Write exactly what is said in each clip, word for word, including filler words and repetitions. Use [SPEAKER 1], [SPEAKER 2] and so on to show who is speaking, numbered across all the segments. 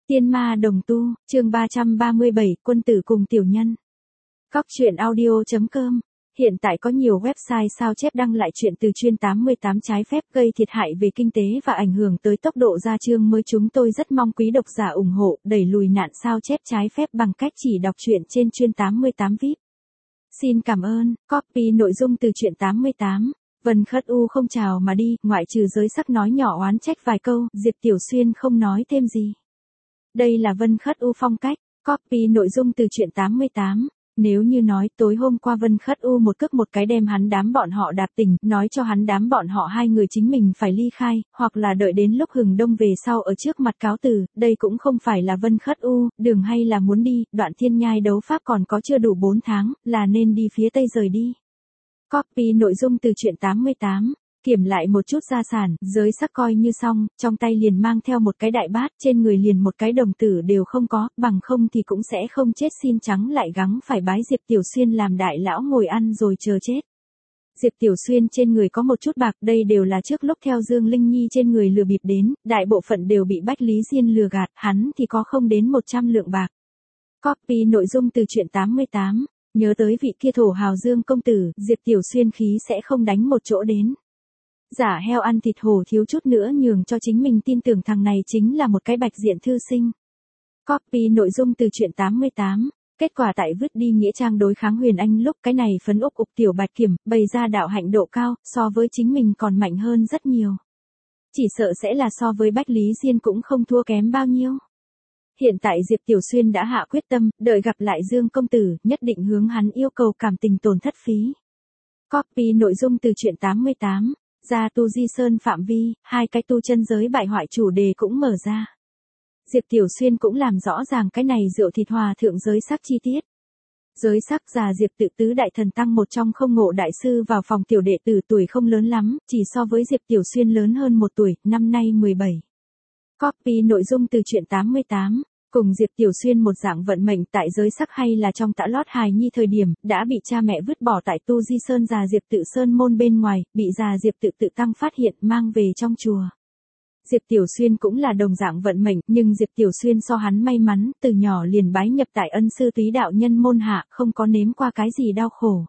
[SPEAKER 1] Tiên ma đồng tu, chương ba trăm ba mươi bảy, quân tử cùng tiểu nhân. Cóc truyện audio chấm com. Hiện tại có nhiều website sao chép đăng lại chuyện từ chuyên tám mươi tám trái phép gây thiệt hại về kinh tế và ảnh hưởng tới tốc độ ra chương mới. Chúng tôi rất mong quý độc giả ủng hộ, đẩy lùi nạn sao chép trái phép bằng cách chỉ đọc truyện trên chuyên tám mươi tám vê i pê. Xin cảm ơn. Copy nội dung từ truyện tám mươi tám. Vân Khất U không chào mà đi, ngoại trừ giới sắc nói nhỏ oán trách vài câu, Diệp Tiểu Xuyên không nói thêm gì. Đây là Vân Khất U phong cách. Copy nội dung từ truyện tám mươi tám. Nếu như nói tối hôm qua Vân Khất U một cước một cái đem hắn đám bọn họ đạp tình, nói cho hắn đám bọn họ hai người chính mình phải ly khai, hoặc là đợi đến lúc hừng đông về sau ở trước mặt cáo từ, đây cũng không phải là Vân Khất U, đường hay là muốn đi, đoạn thiên nhai đấu pháp còn có chưa đủ bốn tháng, là nên đi phía tây rời đi. Copy nội dung từ truyện tám mươi tám. Kiểm lại một chút gia sản, giới sắc coi như xong, trong tay liền mang theo một cái đại bát, trên người liền một cái đồng tử đều không có, bằng không thì cũng sẽ không chết. Xin trắng lại gắng phải bái Diệp Tiểu Xuyên làm đại lão ngồi ăn rồi chờ chết. Diệp Tiểu Xuyên trên người có một chút bạc, đây đều là trước lúc theo Dương Linh Nhi trên người lừa bịp đến, đại bộ phận đều bị Bách Lý Diên lừa gạt, hắn thì có không đến một trăm lượng bạc. Copy nội dung từ truyện tám mươi tám. Nhớ tới vị kia thổ hào Dương công tử, Diệp Tiểu Xuyên khí sẽ không đánh một chỗ đến. Giả heo ăn thịt hổ thiếu chút nữa nhường cho chính mình tin tưởng thằng này chính là một cái bạch diện thư sinh. Copy nội dung từ truyện tám mươi tám. Kết quả tại vứt đi nghĩa trang đối kháng Huyền Anh lúc cái này phấn úc ục tiểu bạch kiểm, bày ra đạo hạnh độ cao, so với chính mình còn mạnh hơn rất nhiều. Chỉ sợ sẽ là so với Bách Lý Diên cũng không thua kém bao nhiêu. Hiện tại Diệp Tiểu Xuyên đã hạ quyết tâm, đợi gặp lại Dương công tử, nhất định hướng hắn yêu cầu cảm tình tổn thất phí. Copy nội dung từ truyện tám mươi tám. Ra tu di sơn phạm vi, hai cái tu chân giới bại hoại chủ đề cũng mở ra. Diệp Tiểu Xuyên cũng làm rõ ràng cái này rượu thịt hòa thượng giới sắc chi tiết. Giới sắc già Diệp tự tứ đại thần tăng một trong không ngộ đại sư vào phòng tiểu đệ tử tuổi không lớn lắm, chỉ so với Diệp Tiểu Xuyên lớn hơn một tuổi, năm nay mười bảy. Copy nội dung từ truyện tám mươi tám. Cùng Diệp Tiểu Xuyên một dạng vận mệnh tại giới sắc hay là trong tã lót hài nhi thời điểm, đã bị cha mẹ vứt bỏ tại tu di sơn già Diệp tự sơn môn bên ngoài, bị già Diệp tự tự tăng phát hiện mang về trong chùa. Diệp Tiểu Xuyên cũng là đồng dạng vận mệnh, nhưng Diệp Tiểu Xuyên so hắn may mắn, từ nhỏ liền bái nhập tại ân sư túy đạo nhân môn hạ, không có nếm qua cái gì đau khổ.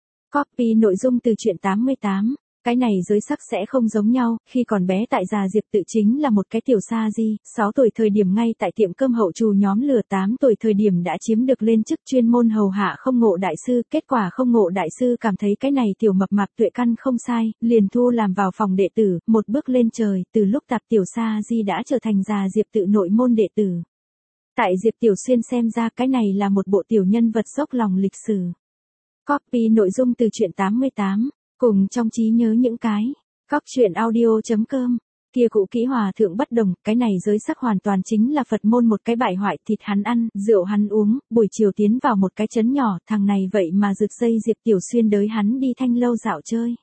[SPEAKER 1] Copy nội dung từ truyện tám mươi tám. Cái này giới sắc sẽ không giống nhau, khi còn bé tại già Diệp tự chính là một cái tiểu sa di, sáu tuổi thời điểm ngay tại tiệm cơm hậu trù nhóm lừa, tám tuổi thời điểm đã chiếm được lên chức chuyên môn hầu hạ không ngộ đại sư, kết quả không ngộ đại sư cảm thấy cái này tiểu mập mạp tuệ căn không sai, liền thu làm vào phòng đệ tử, một bước lên trời, từ lúc tạp tiểu sa di đã trở thành già Diệp tự nội môn đệ tử. Tại Diệp Tiểu Xuyên xem ra cái này là một bộ tiểu nhân vật dốc lòng lịch sử. Copy nội dung từ truyện tám mươi tám. Cùng trong trí nhớ những cái. Cóc truyện audio chấm com. Kia cụ kỹ hòa thượng bất đồng, cái này giới sắc hoàn toàn chính là Phật môn một cái bại hoại, thịt hắn ăn, rượu hắn uống, buổi chiều tiến vào một cái trấn nhỏ, thằng này vậy mà rực dây Diệp Tiểu Xuyên đới hắn đi thanh lâu dạo chơi.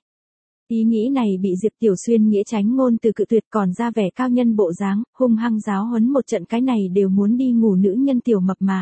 [SPEAKER 1] Ý nghĩ này bị Diệp Tiểu Xuyên nghĩa tránh ngôn từ cự tuyệt, còn ra vẻ cao nhân bộ dáng, hung hăng giáo huấn một trận, cái này đều muốn đi ngủ nữ nhân tiểu mập mạp.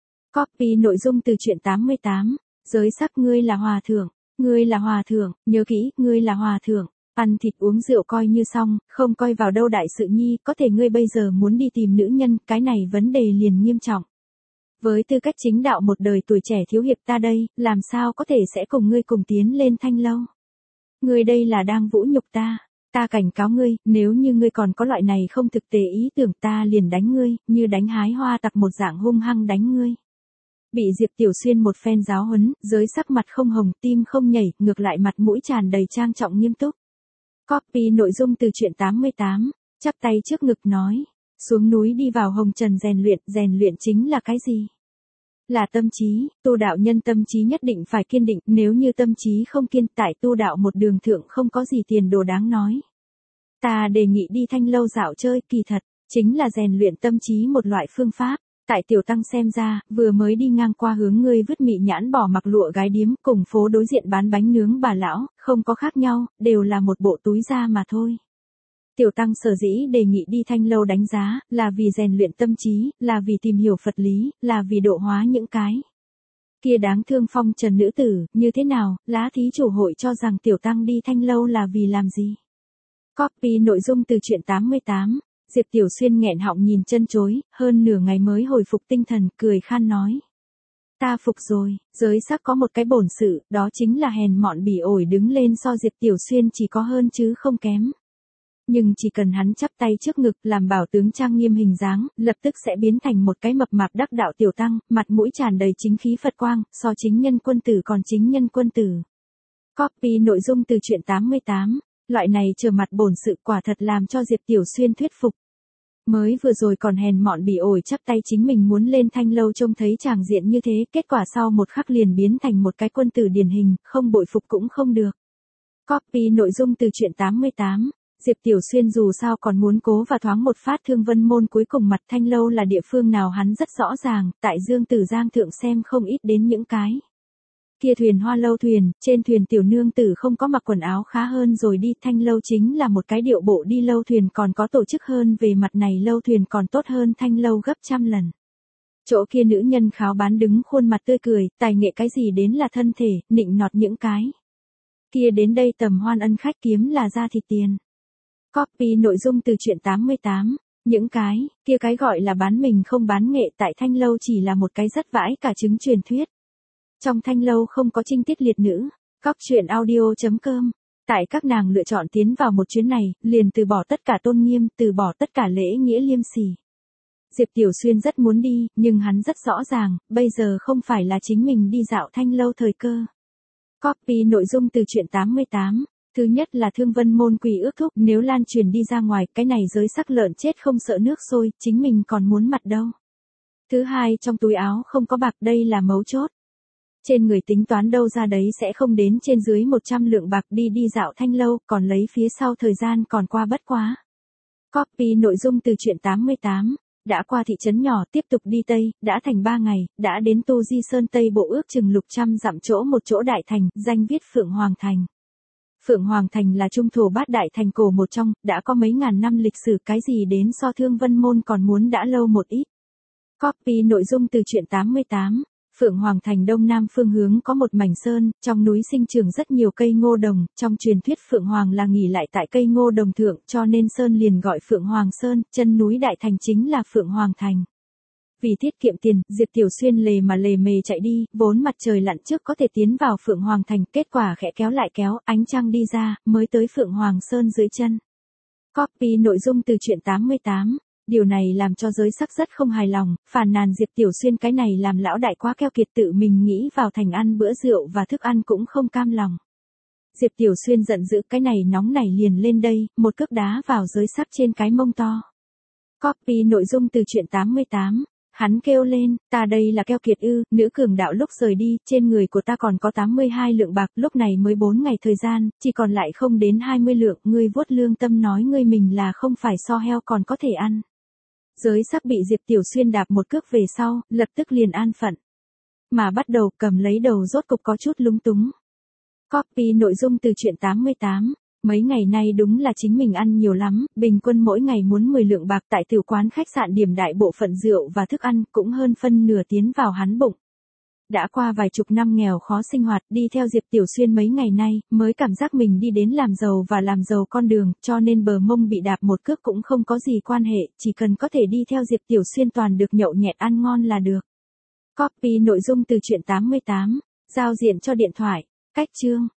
[SPEAKER 1] Copy nội dung từ truyện tám mươi tám. Giới sắc ngươi là hòa thượng. Ngươi là hòa thượng, nhớ kỹ, ngươi là hòa thượng, ăn thịt uống rượu coi như xong, không coi vào đâu đại sự nhi, có thể ngươi bây giờ muốn đi tìm nữ nhân, cái này vấn đề liền nghiêm trọng. Với tư cách chính đạo một đời tuổi trẻ thiếu hiệp ta đây, làm sao có thể sẽ cùng ngươi cùng tiến lên thanh lâu? Ngươi đây là đang vũ nhục ta, ta cảnh cáo ngươi, nếu như ngươi còn có loại này không thực tế ý tưởng ta liền đánh ngươi, như đánh hái hoa tặc một dạng hung hăng đánh ngươi. Bị Diệp Tiểu Xuyên một phen giáo huấn, giới sắc mặt không hồng, tim không nhảy, ngược lại mặt mũi tràn đầy trang trọng nghiêm túc. Copy nội dung từ truyện tám mươi tám. Chắp tay trước ngực nói. Xuống núi đi vào hồng trần rèn luyện, rèn luyện chính là cái gì? Là tâm trí, tu đạo nhân tâm trí nhất định phải kiên định, nếu như tâm trí không kiên, tại tu đạo một đường thượng không có gì tiền đồ đáng nói. Ta đề nghị đi thanh lâu dạo chơi, kỳ thật, chính là rèn luyện tâm trí một loại phương pháp. Tại tiểu tăng xem ra, vừa mới đi ngang qua hướng ngươi vứt mị nhãn bỏ mặc lụa gái điếm, cùng phố đối diện bán bánh nướng bà lão, không có khác nhau, đều là một bộ túi da mà thôi. Tiểu tăng sở dĩ đề nghị đi thanh lâu đánh giá, là vì rèn luyện tâm trí, là vì tìm hiểu Phật lý, là vì độ hóa những cái kia đáng thương phong trần nữ tử, như thế nào, lá thí chủ hội cho rằng tiểu tăng đi thanh lâu là vì làm gì? Copy nội dung từ truyện tám mươi tám. Diệp Tiểu Xuyên nghẹn họng nhìn chân chối, hơn nửa ngày mới hồi phục tinh thần, cười khan nói. Ta phục rồi, giới sắc có một cái bổn sự, đó chính là hèn mọn bỉ ổi đứng lên so Diệp Tiểu Xuyên chỉ có hơn chứ không kém. Nhưng chỉ cần hắn chắp tay trước ngực làm bảo tướng trang nghiêm hình dáng, lập tức sẽ biến thành một cái mập mạp đắc đạo tiểu tăng, mặt mũi tràn đầy chính khí Phật quang, so chính nhân quân tử còn chính nhân quân tử. Copy nội dung từ truyện tám mươi tám, loại này trở mặt bổn sự quả thật làm cho Diệp Tiểu Xuyên thuyết phục. Mới vừa rồi còn hèn mọn bỉ ổi chắp tay chính mình muốn lên thanh lâu trông thấy tràng diện như thế, kết quả sau một khắc liền biến thành một cái quân tử điển hình, không bội phục cũng không được. Copy nội dung từ truyện tám mươi tám. Diệp Tiểu Xuyên dù sao còn muốn cố và thoáng một phát Thương Vân Môn cuối cùng mặt thanh lâu là địa phương nào hắn rất rõ ràng, tại Dương Tử Giang thượng xem không ít đến những cái. Kia thuyền hoa lâu thuyền, trên thuyền tiểu nương tử không có mặc quần áo khá hơn rồi đi, thanh lâu chính là một cái điệu bộ đi lâu thuyền còn có tổ chức hơn, về mặt này lâu thuyền còn tốt hơn thanh lâu gấp trăm lần. Chỗ kia nữ nhân kháo bán đứng khuôn mặt tươi cười, tài nghệ cái gì đến là thân thể, nịnh nọt những cái. Kia đến đây tầm hoan ân khách kiếm là ra thịt tiền. Copy nội dung từ truyện tám mươi tám, những cái, kia cái gọi là bán mình không bán nghệ tại thanh lâu chỉ là một cái rất vãi cả trứng truyền thuyết. Trong thanh lâu không có trinh tiết liệt nữ, cóc truyện audio chấm com. Tại các nàng lựa chọn tiến vào một chuyến này, liền từ bỏ tất cả tôn nghiêm, từ bỏ tất cả lễ nghĩa liêm sỉ. Diệp Tiểu Xuyên rất muốn đi, nhưng hắn rất rõ ràng, bây giờ không phải là chính mình đi dạo thanh lâu thời cơ. Copy nội dung từ truyện tám mươi tám. Thứ nhất là Thương Vân Môn quỷ ước thúc, nếu lan truyền đi ra ngoài, cái này giới sắc lợn chết không sợ nước sôi, chính mình còn muốn mặt đâu. Thứ hai, trong túi áo không có bạc, đây là mấu chốt. Trên người tính toán đâu ra đấy sẽ không đến trên dưới một trăm lượng bạc đi đi dạo thanh lâu, còn lấy phía sau thời gian còn qua bất quá. Copy nội dung từ truyện tám mươi tám. Đã qua thị trấn nhỏ tiếp tục đi Tây, đã thành ba ngày, đã đến Tu Di Sơn Tây bộ ước chừng lục trăm dặm chỗ một chỗ đại thành, danh viết Phượng Hoàng Thành. Phượng Hoàng Thành là trung thổ bát đại thành cổ một trong, đã có mấy ngàn năm lịch sử, cái gì đến so Thương Vân Môn còn muốn đã lâu một ít. Copy nội dung từ truyện tám mươi tám. Phượng Hoàng Thành đông nam phương hướng có một mảnh sơn, trong núi sinh trưởng rất nhiều cây ngô đồng, trong truyền thuyết Phượng Hoàng là nghỉ lại tại cây ngô đồng thượng, cho nên sơn liền gọi Phượng Hoàng Sơn, chân núi đại thành chính là Phượng Hoàng Thành. Vì tiết kiệm tiền, Diệp Tiểu Xuyên lề mà lề mề chạy đi, vốn mặt trời lặn trước có thể tiến vào Phượng Hoàng Thành, kết quả khẽ kéo lại kéo, ánh trăng đi ra, mới tới Phượng Hoàng Sơn dưới chân. Copy nội dung từ truyện tám mươi tám. Điều này làm cho giới sắc rất không hài lòng, phàn nàn Diệp Tiểu Xuyên cái này làm lão đại quá keo kiệt, tự mình nghĩ vào thành ăn bữa rượu và thức ăn cũng không cam lòng. Diệp Tiểu Xuyên giận dữ, cái này nóng nảy liền lên đây, một cước đá vào giới sắc trên cái mông to. Copy nội dung từ truyện tám mươi tám. Hắn kêu lên, ta đây là keo kiệt ư, nữ cường đạo lúc rời đi, trên người của ta còn có tám mươi hai lượng bạc, lúc này mới bốn ngày thời gian, chỉ còn lại không đến hai mươi lượng, ngươi vuốt lương tâm nói ngươi mình là không phải so heo còn có thể ăn. Giới sắc bị Diệp Tiểu Xuyên đạp một cước về sau, lập tức liền an phận. Mà bắt đầu cầm lấy đầu rốt cục có chút lúng túng. Copy nội dung từ truyện tám mươi tám. Mấy ngày nay đúng là chính mình ăn nhiều lắm, bình quân mỗi ngày muốn mười lượng bạc, tại tiểu quán khách sạn điểm đại bộ phận rượu và thức ăn cũng hơn phân nửa tiến vào hắn bụng. Đã qua vài chục năm nghèo khó sinh hoạt, đi theo Diệp Tiểu Xuyên mấy ngày nay, mới cảm giác mình đi đến làm giàu và làm giàu con đường, cho nên bờ mông bị đạp một cước cũng không có gì quan hệ, chỉ cần có thể đi theo Diệp Tiểu Xuyên toàn được nhậu nhẹt ăn ngon là được. Copy nội dung từ truyện tám mươi tám, giao diện cho điện thoại, cách chương.